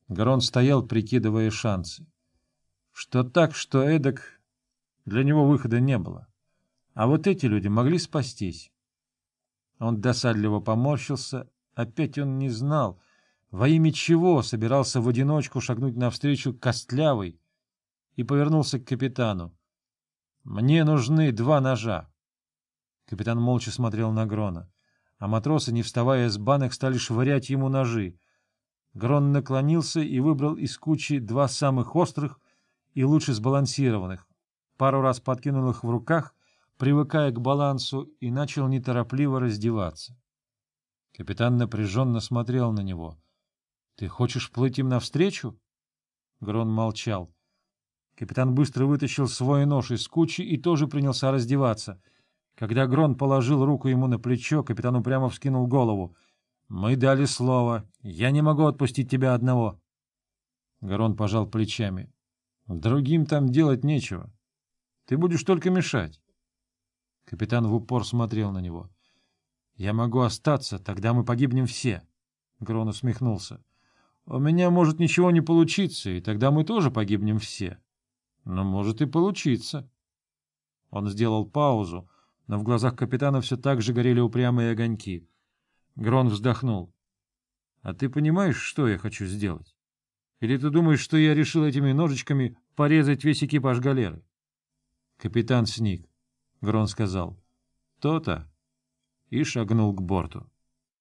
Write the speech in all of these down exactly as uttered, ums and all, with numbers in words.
Гарон стоял, прикидывая шансы. Что так, что эдак, для него выхода не было. А вот эти люди могли спастись. Он досадливо поморщился. Опять он не знал, во имя чего собирался в одиночку шагнуть навстречу Костлявой, и повернулся к капитану. «Мне нужны два ножа». Капитан молча смотрел на Грона, а матросы, не вставая с банок, стали швырять ему ножи. Грон наклонился и выбрал из кучи два самых острых и лучше сбалансированных, пару раз подкинул их в руках, привыкая к балансу, и начал неторопливо раздеваться. Капитан напряженно смотрел на него. — Ты хочешь плыть им навстречу? Грон молчал. Капитан быстро вытащил свой нож из кучи и тоже принялся раздеваться. Когда Грон положил руку ему на плечо, капитан упрямо вскинул голову. — Мы дали слово. Я не могу отпустить тебя одного. Грон пожал плечами. — Другим там делать нечего. Ты будешь только мешать. Капитан в упор смотрел на него. — Я могу остаться, тогда мы погибнем все. Грон усмехнулся. — У меня может ничего не получиться, и тогда мы тоже погибнем все. Но может и получиться. Он сделал паузу, но в глазах капитана все так же горели упрямые огоньки. Грон вздохнул. — А ты понимаешь, что я хочу сделать? Или ты думаешь, что я решил этими ножичками порезать весь экипаж галеры? Капитан сник. Грон сказал. — То-то. И шагнул к борту.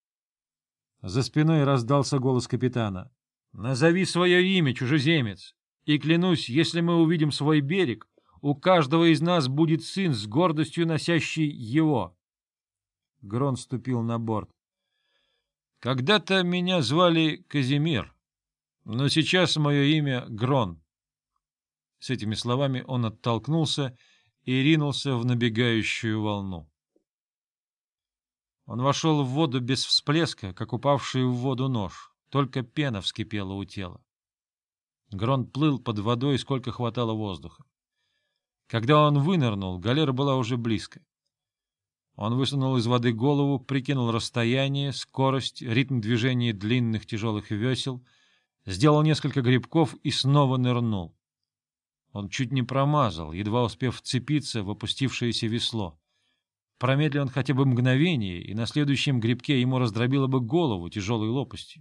За спиной раздался голос капитана. — Назови свое имя, чужеземец, и клянусь, если мы увидим свой берег, у каждого из нас будет сын с гордостью носящий его. Грон ступил на борт. — Когда-то меня звали Казимир, но сейчас мое имя Грон. С этими словами он оттолкнулся и ринулся в набегающую волну. Он вошел в воду без всплеска, как упавший в воду нож, только пена вскипела у тела. Грон плыл под водой, сколько хватало воздуха. Когда он вынырнул, галера была уже близко. Он высунул из воды голову, прикинул расстояние, скорость, ритм движения длинных тяжелых весел, сделал несколько грибков и снова нырнул. Он чуть не промазал, едва успев вцепиться в опустившееся весло. Промедлил он хотя бы мгновение, и на следующем грибке ему раздробило бы голову тяжелой лопастью.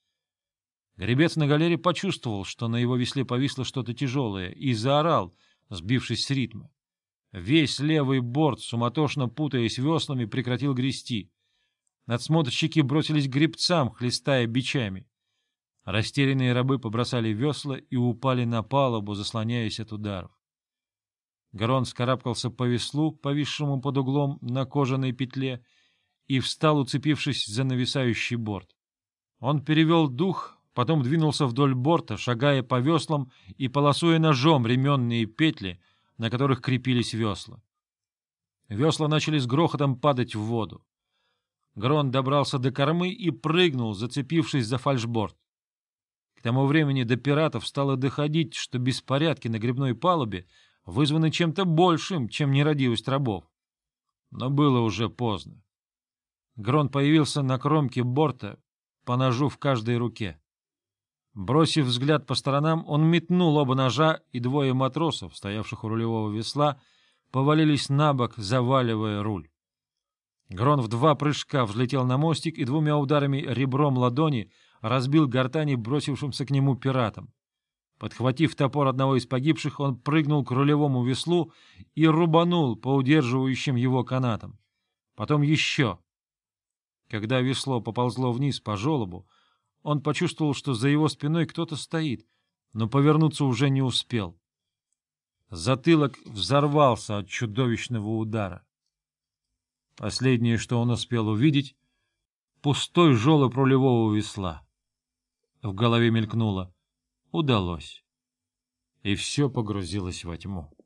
Гребец на галере почувствовал, что на его весле повисло что-то тяжелое, и заорал, сбившись с ритма. Весь левый борт, суматошно путаясь веслами, прекратил грести. Надсмотрщики бросились к гребцам, хлестая бичами. Растерянные рабы побросали весла и упали на палубу, заслоняясь от ударов. Грон вскарабкался по веслу, повисшему под углом на кожаной петле, и встал, уцепившись за нависающий борт. Он перевел дух, потом двинулся вдоль борта, шагая по веслам и полосуя ножом ременные петли, на которых крепились весла. Весла начали с грохотом падать в воду. Грон добрался до кормы и прыгнул, зацепившись за фальшборд. К тому времени до пиратов стало доходить, что беспорядки на гребной палубе вызваны чем-то большим, чем нерадивость рабов. Но было уже поздно. Грон появился на кромке борта, по ножу в каждой руке. Бросив взгляд по сторонам, он метнул оба ножа, и двое матросов, стоявших у рулевого весла, повалились на бок, заваливая руль. Грон в два прыжка взлетел на мостик и двумя ударами ребром ладони разбил гортани бросившимся к нему пиратам. Подхватив топор одного из погибших, он прыгнул к рулевому веслу и рубанул по удерживающим его канатам. Потом еще. Когда весло поползло вниз по желобу, он почувствовал, что за его спиной кто-то стоит, но повернуться уже не успел. Затылок взорвался от чудовищного удара. Последнее, что он успел увидеть — пустой желоб рулевого весла. В голове мелькнуло: удалось. И все погрузилось во тьму.